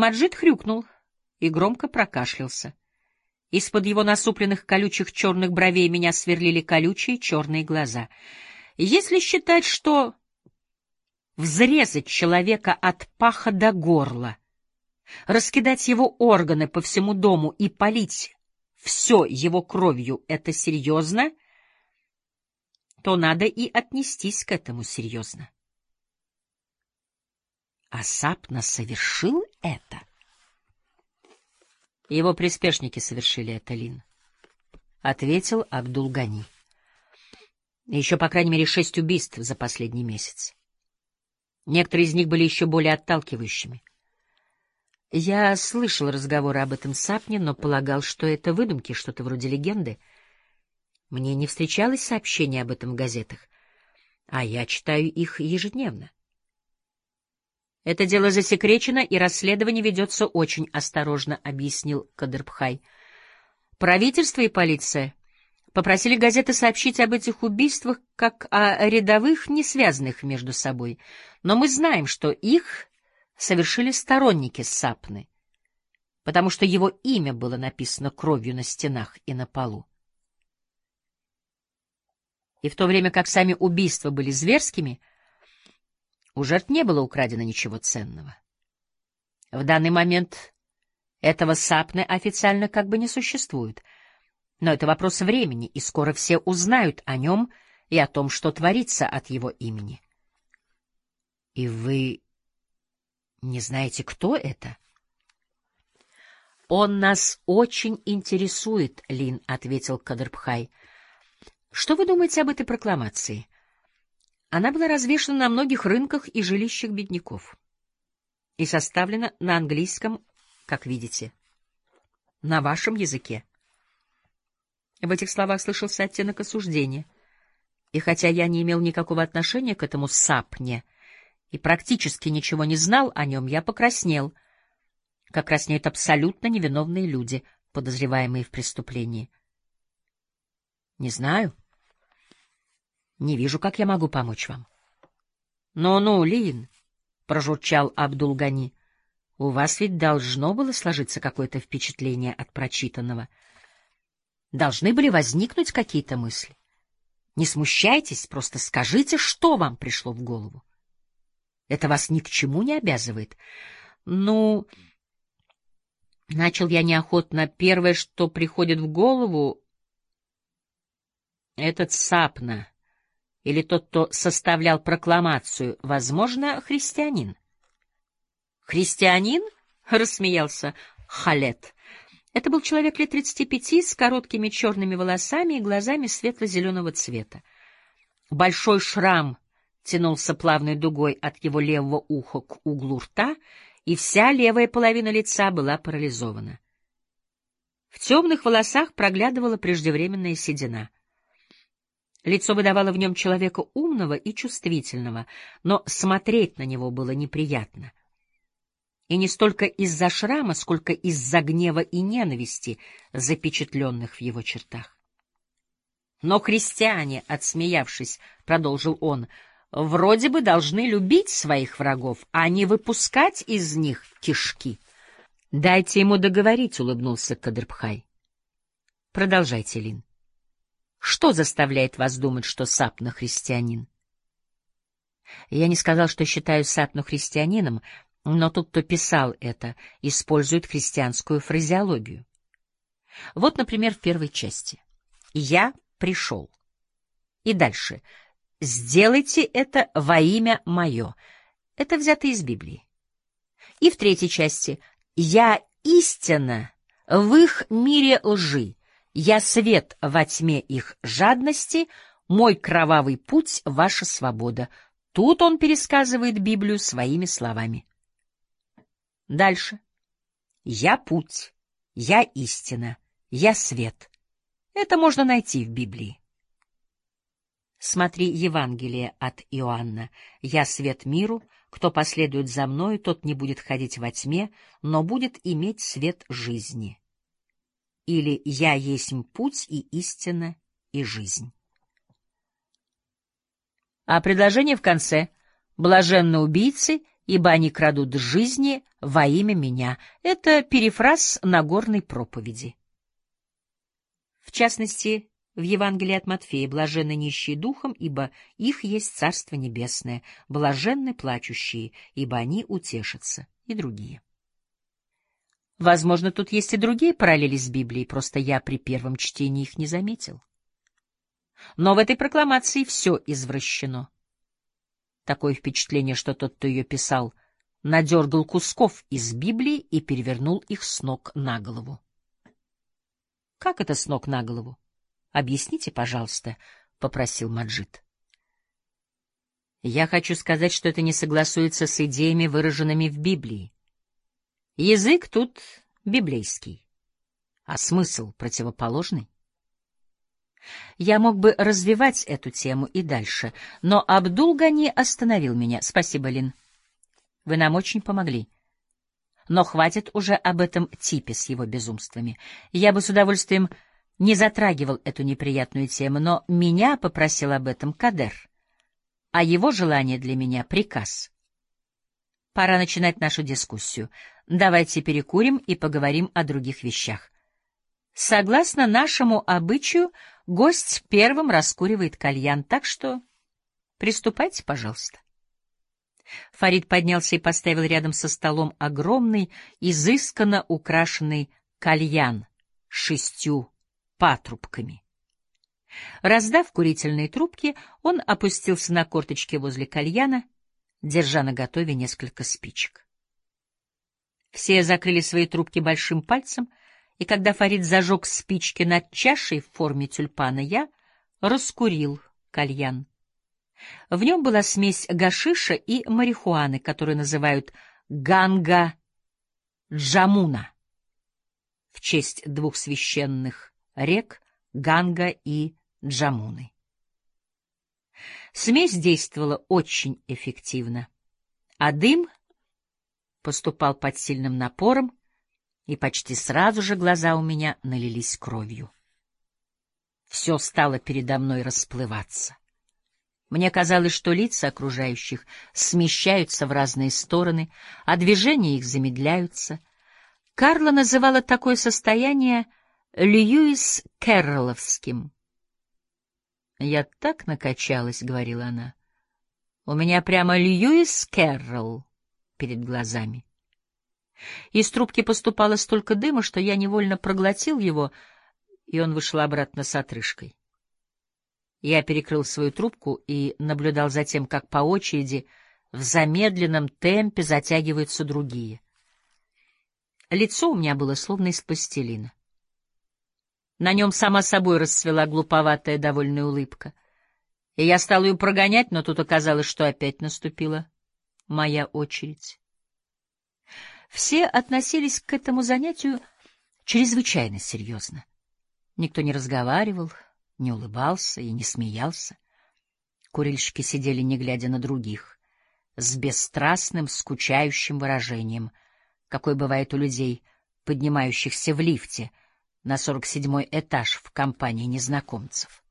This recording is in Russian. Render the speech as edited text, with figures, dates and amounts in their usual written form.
Маджид хрюкнул и громко прокашлялся. Из-под его насупленных колючих черных бровей меня сверлили колючие черные глаза. Если считать, что взрезать человека от паха до горла, раскидать его органы по всему дому и полить все его кровью — это серьезно, то надо и отнестись к этому серьезно. А Сапна совершил это? Его приспешники совершили это, Лин, — ответил Абдул-Гани. Еще, по крайней мере, 6 убийств за последний месяц. Некоторые из них были еще более отталкивающими. Я слышал разговоры об этом Сапне, но полагал, что это выдумки, что-то вроде легенды. Мне не встречалось сообщений об этом в газетах, а я читаю их ежедневно. Это дело засекречено, и расследование ведется очень осторожно, — объяснил Кадырбхай. Правительство и полиция попросили газеты сообщить об этих убийствах как о рядовых, не связанных между собой. Но мы знаем, что их совершили сторонники Сапны, потому что его имя было написано кровью на стенах и на полу. И в то время как сами убийства были зверскими, у жертв не было украдено ничего ценного. В данный момент этого Сапны официально как бы не существует, но это вопрос времени, и скоро все узнают о нем и о том, что творится от его имени. — И вы не знаете, кто это? — Он нас очень интересует, Лин, — ответил Кадырбхай. — Что вы думаете об этой прокламации? Она была развешана на многих рынках и жилищах бедняков и составлена на английском, как видите, на вашем языке. В этих словах слышался оттенок осуждения, и хотя я не имел никакого отношения к этому Сапне и практически ничего не знал о нем, я покраснел, как краснеют абсолютно невиновные люди, подозреваемые в преступлении. Не знаю. Не вижу, как я могу помочь вам. Ну, Лин, — прожурчал Абдул-Гани, — у вас ведь должно было сложиться какое-то впечатление от прочитанного. Должны были возникнуть какие-то мысли. Не смущайтесь, просто скажите, что вам пришло в голову. Это вас ни к чему не обязывает. Ну, начал я неохотно, первое, что приходит в голову, этот Сапна, или тот, кто составлял прокламацию, возможно, христианин. «Христианин?» — рассмеялся Халет. Это был человек лет 35 с короткими черными волосами и глазами светло-зеленого цвета. Большой шрам тянулся плавной дугой от его левого уха к углу рта, и вся левая половина лица была парализована. В темных волосах проглядывала преждевременная седина. Лицо выдавало в нем человека умного и чувствительного, но смотреть на него было неприятно. И не столько из-за шрама, сколько из-за гнева и ненависти, запечатленных в его чертах. Но христиане, отсмеявшись, продолжил он, вроде бы должны любить своих врагов, а не выпускать из них кишки. — Дайте ему договорить, — улыбнулся Кадырбхай. — Продолжайте, Лин. Что заставляет вас думать, что Сапна христианин? Я не сказал, что считаю Сапну христианином, но тот, кто писал это, использует христианскую фразеологию. Вот, например, в первой части. «Я пришел». И дальше. «Сделайте это во имя мое». Это взято из Библии. И в третьей части. «Я истина в их мире лжи. Я свет во тьме их жадности, мой кровавый путь — ваша свобода». Тут он пересказывает Библию своими словами. Дальше. «Я путь, я истина, я свет». Это можно найти в Библии. Смотри Евангелие от Иоанна. «Я свет миру, кто последует за мною, тот не будет ходить во тьме, но будет иметь свет жизни». Или «Я есмь путь и истина и жизнь». А предложение в конце: «Блаженны убийцы, ибо они крадут жизни во имя меня. Это перефраз Нагорной проповеди. В частности, в Евангелии от Матфея: «Блаженны нищие духом, ибо их есть Царство Небесное, блаженны плачущие, ибо они утешатся», и другие. Возможно, тут есть и другие параллели с Библией, просто я при первом чтении их не заметил. Но в этой прокламации все извращено. Такое впечатление, что тот, кто ее писал, надергал кусков из Библии и перевернул их с ног на голову. Как это с ног на голову? Объясните, пожалуйста, — попросил Маджид. Я хочу сказать, что это не согласуется с идеями, выраженными в Библии. Язык тут библейский, а смысл противоположный. Я мог бы развивать эту тему и дальше, но Абдул-Гани остановил меня. Спасибо, Лин. Вы нам очень помогли. Но хватит уже об этом типе с его безумствами. Я бы с удовольствием не затрагивал эту неприятную тему, но меня попросил об этом Кадер, а его желание для меня — приказ. Пора начинать нашу дискуссию. Давайте перекурим и поговорим о других вещах. Согласно нашему обычаю, гость первым раскуривает кальян, так что приступайте, пожалуйста. Фарид поднялся и поставил рядом со столом огромный, изысканно украшенный кальян с 6 патрубками. Раздав курительные трубки, он опустился на корточки возле кальяна, держа наготове несколько спичек. Все закрыли свои трубки большим пальцем, и когда Фарид зажег спички над чашей в форме тюльпана, я раскурил кальян. В нем была смесь гашиша и марихуаны, которую называют Ганга-Джамуна, в честь 2 священных рек Ганга и Джамуны. Смесь действовала очень эффективно, а дым поступал под сильным напором, и почти сразу же глаза у меня налились кровью. Все стало передо мной расплываться. Мне казалось, что лица окружающих смещаются в разные стороны, а движения их замедляются. Карла называла такое состояние Льюис Кэрролловским. «Я так накачалась», — говорила она. «У меня прямо Льюис Кэрролл перед глазами». Из трубки поступало столько дыма, что я невольно проглотил его, и он вышел обратно с отрыжкой. Я перекрыл свою трубку и наблюдал за тем, как по очереди в замедленном темпе затягиваются другие. Лицо у меня было словно из пластилина. На нем сама собой расцвела глуповатая довольная улыбка. И я стал ее прогонять, но тут оказалось, что опять наступила моя очередь. Все относились к этому занятию чрезвычайно серьезно. Никто не разговаривал, не улыбался и не смеялся. Курильщики сидели, не глядя на других, с бесстрастным, скучающим выражением, какое бывает у людей, поднимающихся в лифте на 47-й этаж в компании незнакомцев.